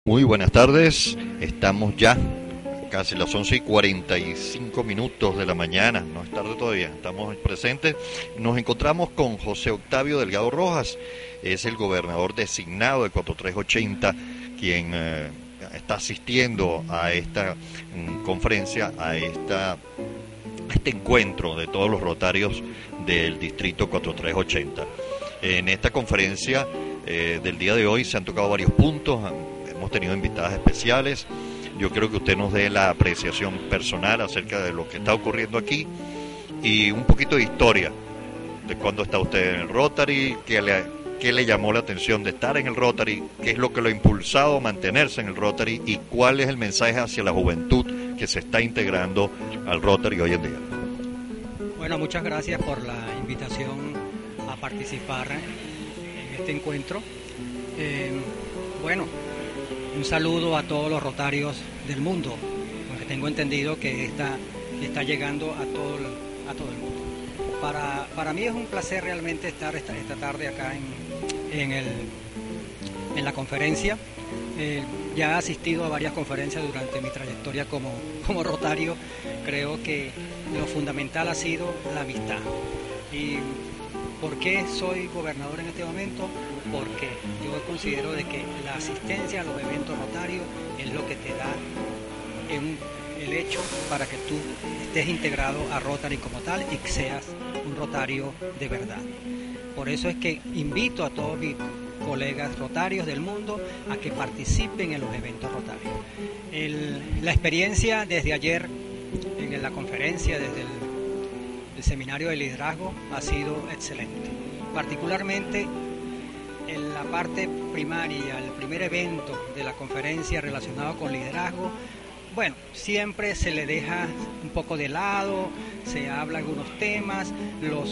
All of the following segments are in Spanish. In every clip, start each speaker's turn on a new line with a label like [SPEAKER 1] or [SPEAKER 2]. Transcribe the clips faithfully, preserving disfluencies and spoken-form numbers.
[SPEAKER 1] Muy buenas tardes, estamos ya casi las once y cuarenta y cinco minutos de la mañana, no es tarde todavía, estamos presentes. Nos encontramos con José Octavio Delgado Rojas, es el gobernador designado de cuatro tres ochenta, quien eh, está asistiendo a esta mm, conferencia, a esta, a este encuentro de todos los rotarios del distrito cuatro tres ochenta. En esta conferencia eh, del día de hoy se han tocado varios puntos. Hemos tenido invitadas especiales. Yo creo que usted nos dé la apreciación personal acerca de lo que está ocurriendo aquí y un poquito de historia de cuándo está usted en el Rotary, qué le, qué le llamó la atención de estar en el Rotary, qué es lo que lo ha impulsado a mantenerse en el Rotary y cuál es el mensaje hacia la juventud que se está integrando al Rotary hoy en día.
[SPEAKER 2] Bueno, muchas gracias por la invitación a participar en este encuentro. Eh, bueno, un saludo a todos los rotarios del mundo, porque tengo entendido que está, está llegando a todo, el, a todo el mundo. Para, para mí es un placer realmente estar esta, esta tarde acá en, en, el, en la conferencia. Eh, ya he asistido a varias conferencias durante mi trayectoria como, como rotario. Creo que lo fundamental ha sido la amistad. ¿Y por qué soy gobernador en este momento? Porque yo considero de que la asistencia a los eventos rotarios es lo que te da en el hecho para que tú estés integrado a Rotary como tal y que seas un rotario de verdad. Por eso es que invito a todos mis colegas rotarios del mundo a que participen en los eventos rotarios. El, la experiencia desde ayer en la conferencia, desde el, el seminario de liderazgo, ha sido excelente. Particularmente en la parte primaria, el primer evento de la conferencia relacionado con liderazgo, bueno, siempre se le deja un poco de lado, se habla algunos temas, los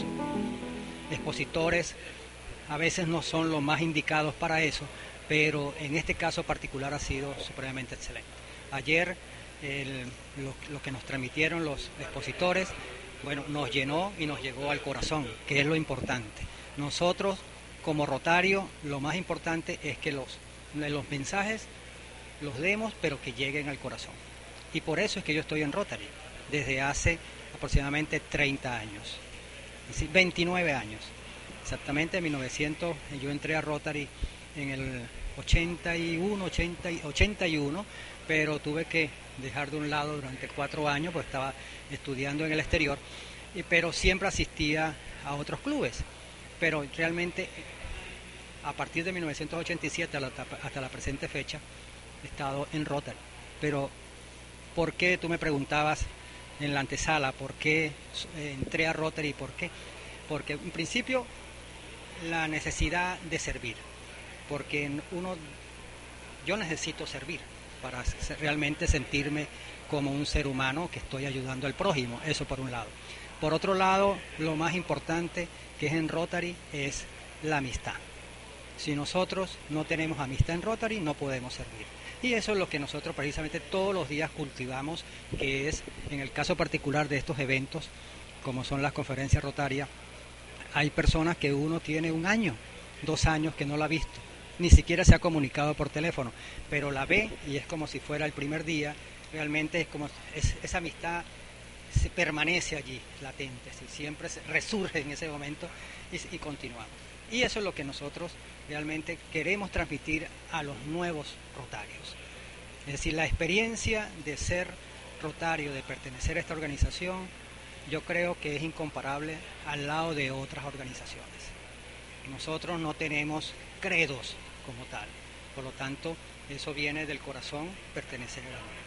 [SPEAKER 2] expositores a veces no son los más indicados para eso, pero en este caso particular ha sido supremamente excelente. Ayer el, lo, lo que nos transmitieron los expositores, bueno, nos llenó y nos llegó al corazón, que es lo importante. Nosotros como rotario, lo más importante es que los, los mensajes los demos, pero que lleguen al corazón. Y por eso es que yo estoy en Rotary, desde hace aproximadamente treinta años, es decir, veintinueve años. Exactamente en mil novecientos, yo entré a Rotary en el ochenta y uno, ochenta, ochenta y uno, pero tuve que dejar de un lado durante cuatro años, pues estaba estudiando en el exterior, y, pero siempre asistía a otros clubes. Pero realmente a partir de mil novecientos ochenta y siete hasta la presente fecha he estado en Rotary. Pero ¿por qué? Tú me preguntabas en la antesala, ¿por qué entré a Rotary? ¿Por qué? Porque en principio la necesidad de servir, porque uno, yo necesito servir para realmente sentirme como un ser humano que estoy ayudando al prójimo, eso por un lado. Por otro lado, lo más importante que es en Rotary es la amistad. Si nosotros no tenemos amistad en Rotary, no podemos servir. Y eso es lo que nosotros precisamente todos los días cultivamos, que es, en el caso particular de estos eventos, como son las conferencias rotarias, hay personas que uno tiene un año, dos años que no la ha visto, ni siquiera se ha comunicado por teléfono, pero la ve y es como si fuera el primer día. Realmente es como es, esa amistad se permanece allí, latente, ¿sí? Siempre se resurge en ese momento y, y continuamos. Y eso es lo que nosotros realmente queremos transmitir a los nuevos rotarios. Es decir, la experiencia de ser rotario, de pertenecer a esta organización, yo creo que es incomparable al lado de otras organizaciones. Nosotros no tenemos credos como tal, por lo tanto, eso viene del corazón, pertenecer a la unión.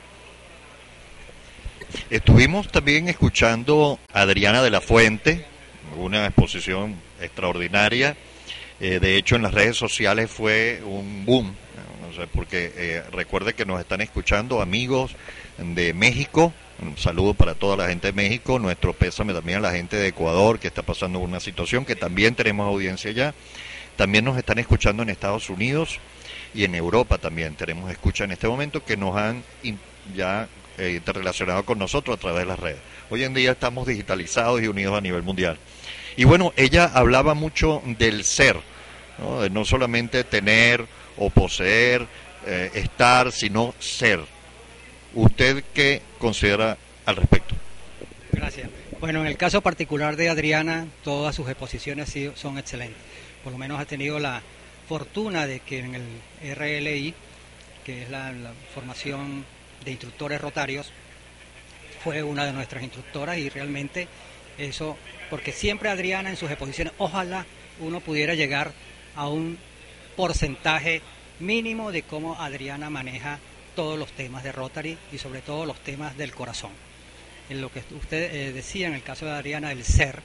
[SPEAKER 1] Estuvimos también escuchando a Adriana de la Fuente, una exposición extraordinaria. Eh, de hecho, en las redes sociales fue un boom, no sé, porque eh, recuerde que nos están escuchando amigos de México. Un saludo para toda la gente de México, nuestro pésame también a la gente de Ecuador que está pasando una situación, que también tenemos audiencia allá. También nos están escuchando en Estados Unidos y en Europa también tenemos escucha en este momento, que nos han ya eh, interrelacionado con nosotros a través de las redes. Hoy en día estamos digitalizados y unidos a nivel mundial. Y bueno, ella hablaba mucho del ser, ¿no? De no solamente tener o poseer, eh, estar, sino ser. ¿Usted qué considera al respecto?
[SPEAKER 2] Gracias. Bueno, en el caso particular de Adriana, todas sus exposiciones sí son excelentes. Por lo menos ha tenido la fortuna de que en el R L I, que es la, la formación de instructores rotarios, fue una de nuestras instructoras y realmente eso, porque siempre Adriana en sus exposiciones, ojalá uno pudiera llegar a un porcentaje mínimo de cómo Adriana maneja todos los temas de Rotary y sobre todo los temas del corazón. En lo que usted eh, decía en el caso de Adriana, el ser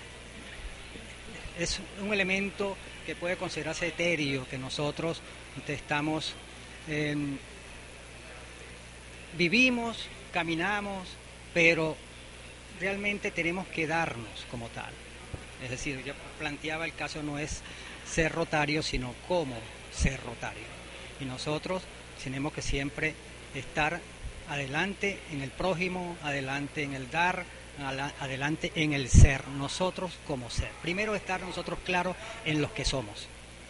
[SPEAKER 2] es un elemento que puede considerarse etéreo, que nosotros estamos, eh, vivimos, caminamos, pero realmente tenemos que darnos como tal. Es decir, yo planteaba el caso no es ser rotario, sino cómo ser rotario. Y nosotros tenemos que siempre estar adelante en el prójimo, adelante en el dar, adelante en el ser, nosotros como ser. Primero estar nosotros claros en los que somos.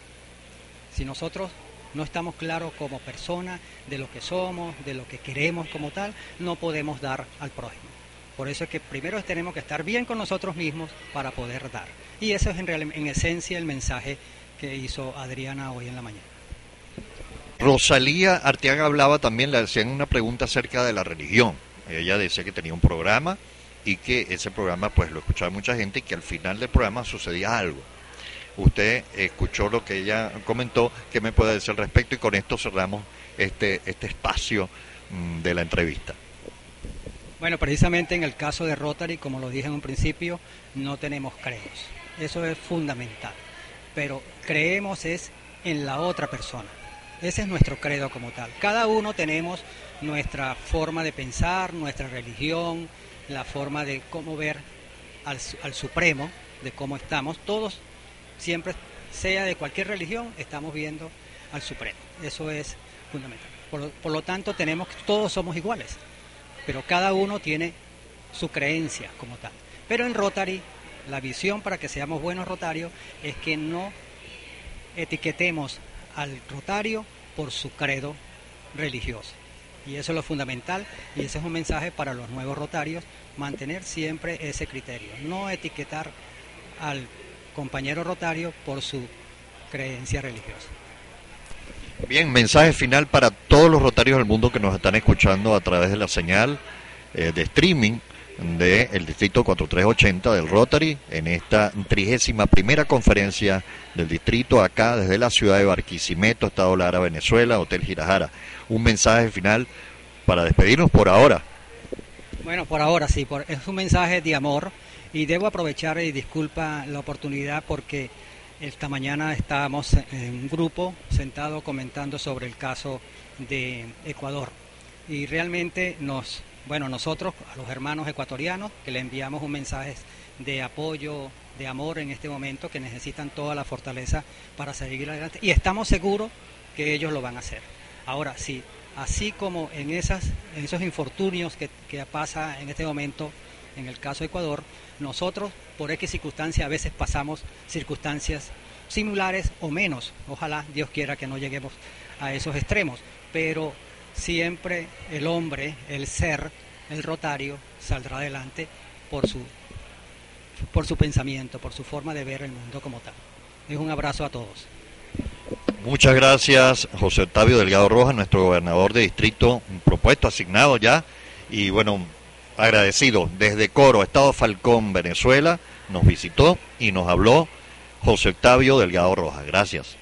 [SPEAKER 2] Si nosotros no estamos claros como persona de lo que somos, de lo que queremos como tal, no podemos dar al prójimo. Por eso es que primero tenemos que estar bien con nosotros mismos para poder dar. Y eso es en, real, en esencia el mensaje que hizo Adriana hoy en la mañana.
[SPEAKER 1] Rosalía Arteaga hablaba también, le hacían una pregunta acerca de la religión. Ella decía que tenía un programa y que ese programa pues lo escuchaba mucha gente y que al final del programa sucedía algo. Usted escuchó lo que ella comentó, ¿qué me puede decir al respecto? Y con esto cerramos este, este espacio mmm, de la entrevista.
[SPEAKER 2] Bueno, precisamente en el caso de Rotary, como lo dije en un principio, no tenemos credos. Eso es fundamental. Pero creemos es en la otra persona. Ese es nuestro credo como tal. Cada uno tenemos nuestra forma de pensar, nuestra religión, la forma de cómo ver al, al Supremo, de cómo estamos. Todos, siempre, sea de cualquier religión, estamos viendo al Supremo. Eso es fundamental. Por, por lo tanto, tenemos, todos somos iguales, pero cada uno tiene su creencia como tal. Pero en Rotary, la visión para que seamos buenos rotarios es que no etiquetemos al rotario por su credo religioso. Y eso es lo fundamental y ese es un mensaje para los nuevos rotarios, mantener siempre ese criterio, no etiquetar al compañero rotario por su creencia religiosa.
[SPEAKER 1] Bien, mensaje final para todos los rotarios del mundo que nos están escuchando a través de la señal eh, de streaming del Distrito cuatro tres ochenta del Rotary en esta trigésima primera conferencia del distrito acá desde la ciudad de Barquisimeto, Estado Lara, Venezuela, Hotel Girajara. Un mensaje final para despedirnos por ahora.
[SPEAKER 2] Bueno, por ahora sí, por, es un mensaje de amor y debo aprovechar y disculpa la oportunidad porque esta mañana estábamos en un grupo sentado comentando sobre el caso de Ecuador y realmente nos... Bueno, nosotros, a los hermanos ecuatorianos, que le enviamos un mensaje de apoyo, de amor en este momento, que necesitan toda la fortaleza para seguir adelante, y estamos seguros que ellos lo van a hacer. Ahora, sí, así como en, esas, en esos infortunios que, que pasa en este momento, en el caso de Ecuador, nosotros, por X circunstancias, a veces pasamos circunstancias similares o menos. Ojalá Dios quiera que no lleguemos a esos extremos, pero... siempre el hombre, el ser, el rotario, saldrá adelante por su, por su pensamiento, por su forma de ver el mundo como tal. Es un abrazo a todos.
[SPEAKER 1] Muchas gracias, José Octavio Delgado Rojas, nuestro gobernador de distrito propuesto, asignado ya, y bueno, agradecido. Desde Coro, Estado Falcón, Venezuela, nos visitó y nos habló José Octavio Delgado Rojas. Gracias.